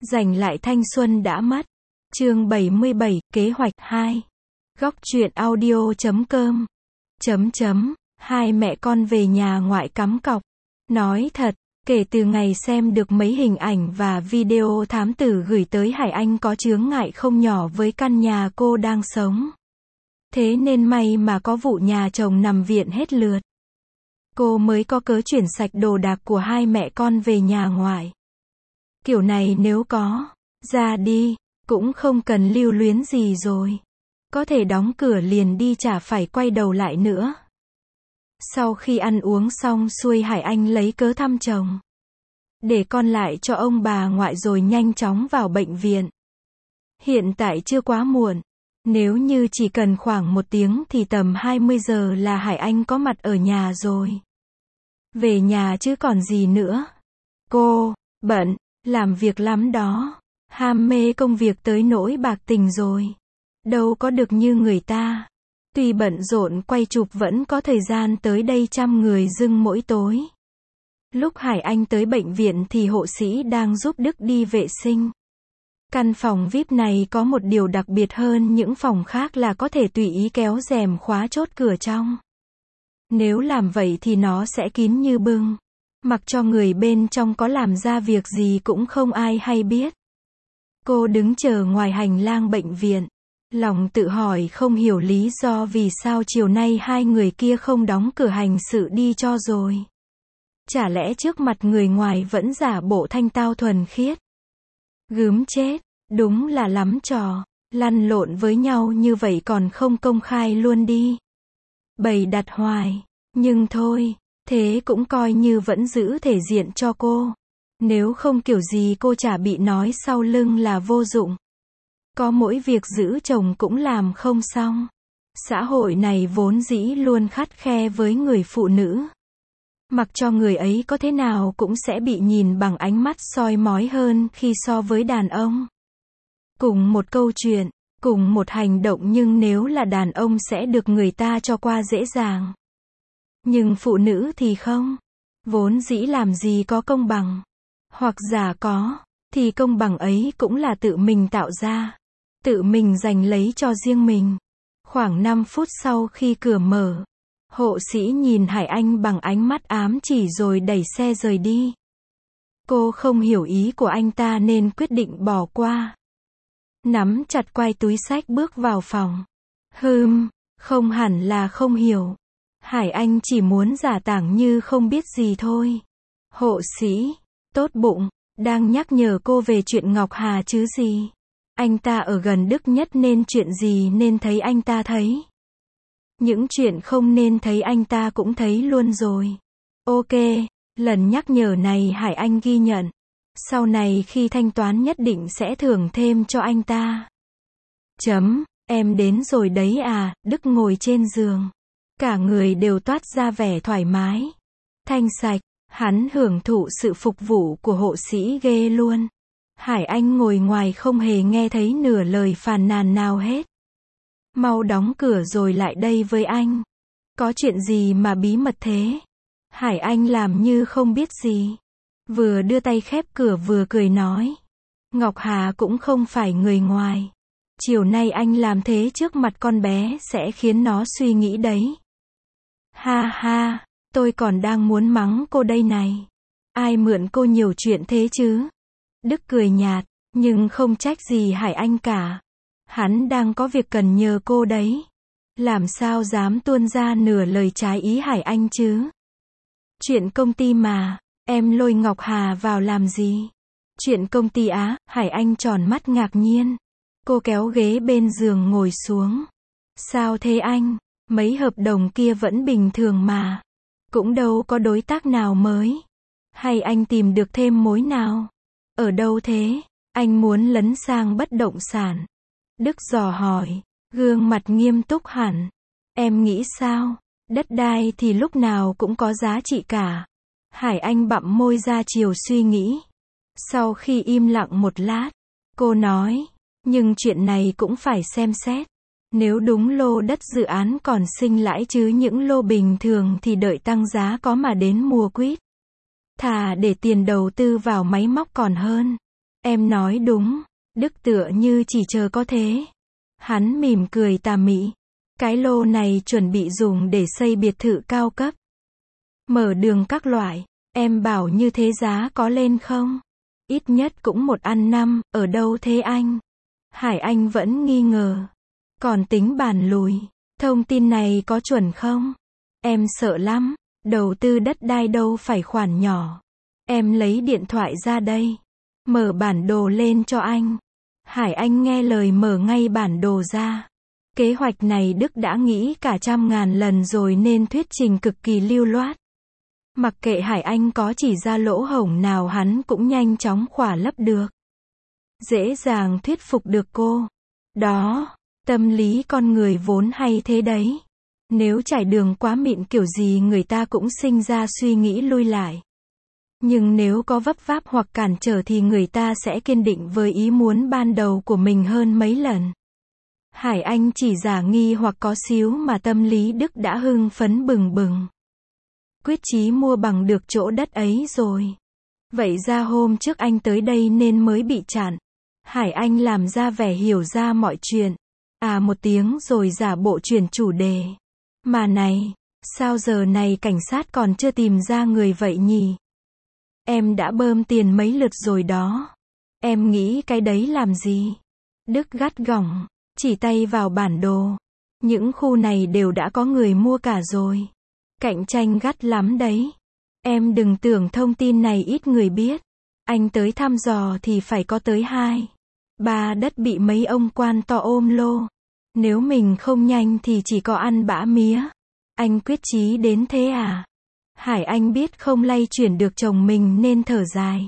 Giành lại thanh xuân đã mất. Chương 77, kế hoạch 2. Góc truyện audio.com. Hai mẹ con về nhà ngoại cắm cọc. Nói thật, kể từ ngày xem được mấy hình ảnh và video thám tử gửi tới Hải Anh có chướng ngại không nhỏ với căn nhà cô đang sống. Thế nên may mà có vụ nhà chồng nằm viện hết lượt. Cô mới có cớ chuyển sạch đồ đạc của hai mẹ con về nhà ngoại. Kiểu này nếu có ra đi, cũng không cần lưu luyến gì rồi. Có thể đóng cửa liền đi, chả phải quay đầu lại nữa. Sau khi ăn uống xong xuôi, Hải Anh lấy cớ thăm chồng. Để con lại cho ông bà ngoại rồi nhanh chóng vào bệnh viện. Hiện tại chưa quá muộn. Nếu như chỉ cần khoảng 1 tiếng thì tầm 20 giờ là Hải Anh có mặt ở nhà rồi. Về nhà chứ còn gì nữa. Cô bận, làm việc lắm đó. Ham mê công việc tới nỗi bạc tình rồi. Đâu có được như người ta. Tuy bận rộn quay chụp vẫn có thời gian tới đây chăm người dưng mỗi tối. Lúc Hải Anh tới bệnh viện thì hộ sĩ đang giúp Đức đi vệ sinh. Căn phòng VIP này có một điều đặc biệt hơn những phòng khác là có thể tùy ý kéo rèm khóa chốt cửa trong. Nếu làm vậy thì nó sẽ kín như bưng. Mặc cho người bên trong có làm ra việc gì cũng không ai hay biết. Cô đứng chờ ngoài hành lang bệnh viện. Lòng tự hỏi không hiểu lý do vì sao chiều nay hai người kia không đóng cửa hành sự đi cho rồi. Chả lẽ trước mặt người ngoài vẫn giả bộ thanh tao thuần khiết. Gớm chết, đúng là lắm trò, lăn lộn với nhau như vậy còn không công khai luôn đi. Bày đặt hoài, nhưng thôi, thế cũng coi như vẫn giữ thể diện cho cô. Nếu không kiểu gì cô chả bị nói sau lưng là vô dụng. Có mỗi việc giữ chồng cũng làm không xong. Xã hội này vốn dĩ luôn khắt khe với người phụ nữ. Mặc cho người ấy có thế nào cũng sẽ bị nhìn bằng ánh mắt soi mói hơn khi so với đàn ông. Cùng một câu chuyện, cùng một hành động nhưng nếu là đàn ông sẽ được người ta cho qua dễ dàng. Nhưng phụ nữ thì không. Vốn dĩ làm gì có công bằng. Hoặc giả có, thì công bằng ấy cũng là tự mình tạo ra. Tự mình giành lấy cho riêng mình. Khoảng 5 phút sau khi cửa mở, hộ sĩ nhìn Hải Anh bằng ánh mắt ám chỉ rồi đẩy xe rời đi. Cô không hiểu ý của anh ta nên quyết định bỏ qua. Nắm chặt quai túi xách bước vào phòng. Không hẳn là không hiểu. Hải Anh chỉ muốn giả tảng như không biết gì thôi. Hộ sĩ, tốt bụng, đang nhắc nhở cô về chuyện Ngọc Hà chứ gì. Anh ta ở gần Đức nhất nên chuyện gì nên thấy anh ta thấy. Những chuyện không nên thấy anh ta cũng thấy luôn rồi. Ok, lần nhắc nhở này Hải Anh ghi nhận. Sau này khi thanh toán nhất định sẽ thưởng thêm cho anh ta. Em đến rồi đấy à, Đức ngồi trên giường. Cả người đều toát ra vẻ thoải mái. Thanh sạch, hắn hưởng thụ sự phục vụ của hộ sĩ ghê luôn. Hải Anh ngồi ngoài không hề nghe thấy nửa lời phàn nàn nào hết. Mau đóng cửa rồi lại đây với anh. Có chuyện gì mà bí mật thế? Hải Anh làm như không biết gì. Vừa đưa tay khép cửa vừa cười nói. Ngọc Hà cũng không phải người ngoài. Chiều nay anh làm thế trước mặt con bé sẽ khiến nó suy nghĩ đấy. Ha ha, tôi còn đang muốn mắng cô đây này. Ai mượn cô nhiều chuyện thế chứ? Đức cười nhạt, nhưng không trách gì Hải Anh cả. Hắn đang có việc cần nhờ cô đấy. Làm sao dám tuôn ra nửa lời trái ý Hải Anh chứ? Chuyện công ty mà, em lôi Ngọc Hà vào làm gì? Chuyện công ty á? Hải Anh tròn mắt ngạc nhiên. Cô kéo ghế bên giường ngồi xuống. Sao thế anh? Mấy hợp đồng kia vẫn bình thường mà. Cũng đâu có đối tác nào mới. Hay anh tìm được thêm mối nào? Ở đâu thế? Anh muốn lấn sang bất động sản. Đức dò hỏi, gương mặt nghiêm túc hẳn. Em nghĩ sao? Đất đai thì lúc nào cũng có giá trị cả. Hải Anh bặm môi ra chiều suy nghĩ. Sau khi im lặng một lát, cô nói, nhưng chuyện này cũng phải xem xét. Nếu đúng lô đất dự án còn sinh lãi chứ những lô bình thường thì đợi tăng giá có mà đến mua quýt. Thà để tiền đầu tư vào máy móc còn hơn. Em nói đúng. Đức tựa như chỉ chờ có thế. Hắn mỉm cười tà mị. Cái lô này chuẩn bị dùng để xây biệt thự cao cấp. Mở đường các loại. Em bảo như thế giá có lên không? Ít nhất cũng 1,5, ở đâu thế anh? Hải Anh vẫn nghi ngờ. Còn tính bản lùi. Thông tin này có chuẩn không? Em sợ lắm. Đầu tư đất đai đâu phải khoản nhỏ. Em lấy điện thoại ra đây. Mở bản đồ lên cho anh. Hải Anh nghe lời mở ngay bản đồ ra. Kế hoạch này Đức đã nghĩ cả 100.000 lần rồi nên thuyết trình cực kỳ lưu loát. Mặc kệ Hải Anh có chỉ ra lỗ hổng nào hắn cũng nhanh chóng khỏa lấp được. Dễ dàng thuyết phục được cô. Đó, tâm lý con người vốn hay thế đấy. Nếu trải đường quá mịn kiểu gì người ta cũng sinh ra suy nghĩ lui lại. Nhưng nếu có vấp váp hoặc cản trở thì người ta sẽ kiên định với ý muốn ban đầu của mình hơn mấy lần. Hải Anh chỉ giả nghi hoặc có xíu mà tâm lý Đức đã hưng phấn bừng bừng. Quyết chí mua bằng được chỗ đất ấy rồi. Vậy ra hôm trước anh tới đây nên mới bị chặn. Hải Anh làm ra vẻ hiểu ra mọi chuyện. À một tiếng rồi giả bộ chuyển chủ đề. Mà này, sao giờ này cảnh sát còn chưa tìm ra người vậy nhỉ? Em đã bơm tiền mấy lượt rồi đó. Em nghĩ cái đấy làm gì? Đức gắt gỏng, chỉ tay vào bản đồ. Những khu này đều đã có người mua cả rồi. Cạnh tranh gắt lắm đấy. Em đừng tưởng thông tin này ít người biết. Anh tới thăm dò thì phải có tới 2, 3 đất bị mấy ông quan to ôm lô. Nếu mình không nhanh thì chỉ có ăn bã mía. Anh quyết chí đến thế à? Hải Anh biết không lay chuyển được chồng mình nên thở dài.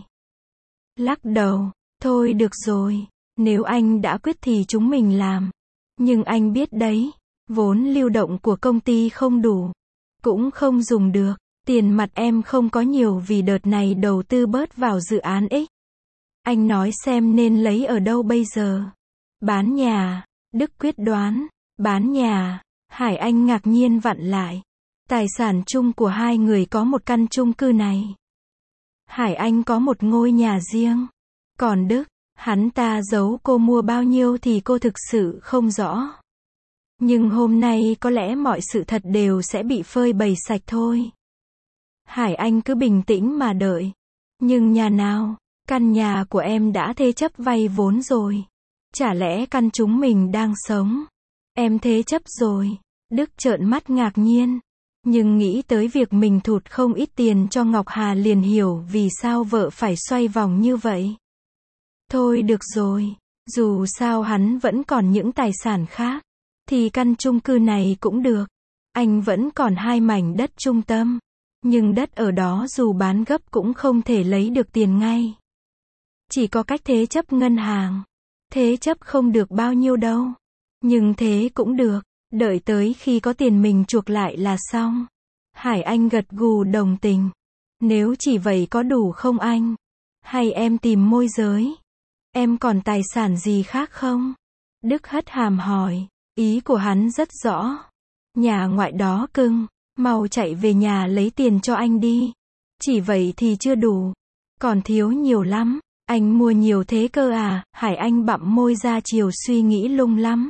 Lắc đầu, thôi được rồi. Nếu anh đã quyết thì chúng mình làm. Nhưng anh biết đấy, vốn lưu động của công ty không đủ. Cũng không dùng được. Tiền mặt em không có nhiều vì đợt này đầu tư bớt vào dự án X. Anh nói xem nên lấy ở đâu bây giờ? Bán nhà. Đức quyết đoán. Bán nhà. Hải Anh ngạc nhiên vặn lại. Tài sản chung của hai người có một căn chung cư này. Hải Anh có một ngôi nhà riêng. Còn Đức, hắn ta giấu cô mua bao nhiêu thì cô thực sự không rõ. Nhưng hôm nay có lẽ mọi sự thật đều sẽ bị phơi bày sạch thôi. Hải Anh cứ bình tĩnh mà đợi. Nhưng nhà nào? Căn nhà của em đã thế chấp vay vốn rồi. Chả lẽ căn chúng mình đang sống? Em thế chấp rồi. Đức trợn mắt ngạc nhiên. Nhưng nghĩ tới việc mình thụt không ít tiền cho Ngọc Hà liền hiểu vì sao vợ phải xoay vòng như vậy. Thôi được rồi. Dù sao hắn vẫn còn những tài sản khác. Thì căn chung cư này cũng được. Anh vẫn còn 2 mảnh đất trung tâm. Nhưng đất ở đó dù bán gấp cũng không thể lấy được tiền ngay. Chỉ có cách thế chấp ngân hàng. Thế chấp không được bao nhiêu đâu. Nhưng thế cũng được. Đợi tới khi có tiền mình chuộc lại là xong. Hải Anh gật gù đồng tình. Nếu chỉ vậy có đủ không anh? Hay em tìm môi giới? Em còn tài sản gì khác không? Đức hất hàm hỏi. Ý của hắn rất rõ. Nhà ngoại đó cưng. Mau chạy về nhà lấy tiền cho anh đi. Chỉ vậy thì chưa đủ. Còn thiếu nhiều lắm. Anh mua nhiều thế cơ à? Hải Anh bặm môi ra chiều suy nghĩ lung lắm.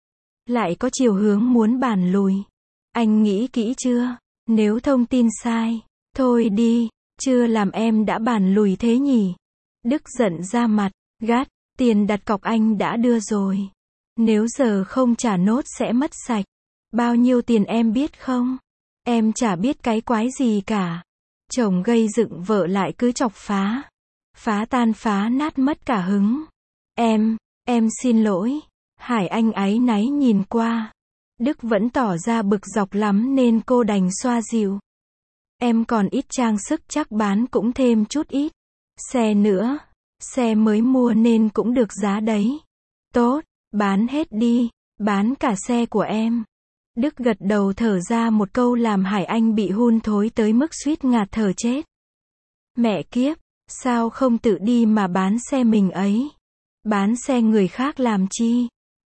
Lại có chiều hướng muốn bàn lùi. Anh nghĩ kỹ chưa? Nếu thông tin sai. Thôi đi. Chưa làm em đã bàn lùi thế nhỉ? Đức giận ra mặt. Gắt. Tiền đặt cọc anh đã đưa rồi. Nếu giờ không trả nốt sẽ mất sạch. Bao nhiêu tiền em biết không? Em chả biết cái quái gì cả. Chồng gây dựng vợ lại cứ chọc phá. Phá tan phá nát mất cả hứng. Em xin lỗi. Hải Anh áy náy nhìn qua. Đức vẫn tỏ ra bực dọc lắm nên cô đành xoa dịu. Em còn ít trang sức chắc bán cũng thêm chút ít. Xe nữa. Xe mới mua nên cũng được giá đấy. Tốt, bán hết đi. Bán cả xe của em. Đức gật đầu thở ra một câu làm Hải Anh bị hun thối tới mức suýt ngạt thở chết. Mẹ kiếp, sao không tự đi mà bán xe mình ấy? Bán xe người khác làm chi?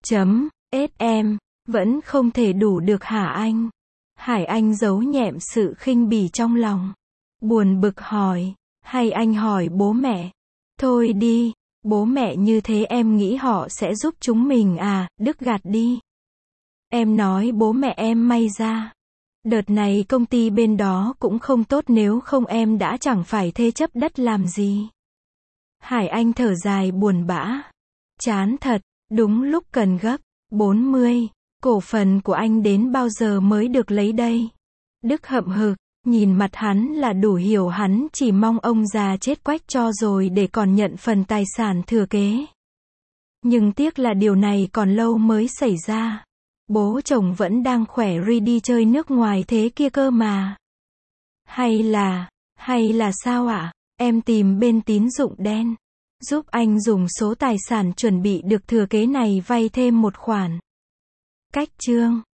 Em, vẫn không thể đủ được hả anh? Hải Anh giấu nhẹm sự khinh bỉ trong lòng. Buồn bực hỏi, hay anh hỏi bố mẹ? Thôi đi, Bố mẹ như thế em nghĩ họ sẽ giúp chúng mình à, Đức gạt đi. Em nói bố mẹ em may ra. Đợt này công ty bên đó cũng không tốt, nếu không em đã chẳng phải thế chấp đất làm gì. Hải Anh thở dài buồn bã. Chán thật, đúng lúc cần gấp. 40. Cổ phần của anh đến bao giờ mới được lấy đây? Đức hậm hực, nhìn mặt hắn là đủ hiểu hắn chỉ mong ông già chết quách cho rồi để còn nhận phần tài sản thừa kế. Nhưng tiếc là điều này còn lâu mới xảy ra. Bố chồng vẫn đang khỏe ri đi chơi nước ngoài thế kia cơ mà. Hay là sao ạ? Em tìm bên tín dụng đen. Giúp anh dùng số tài sản chuẩn bị được thừa kế này vay thêm một khoản. Cách chương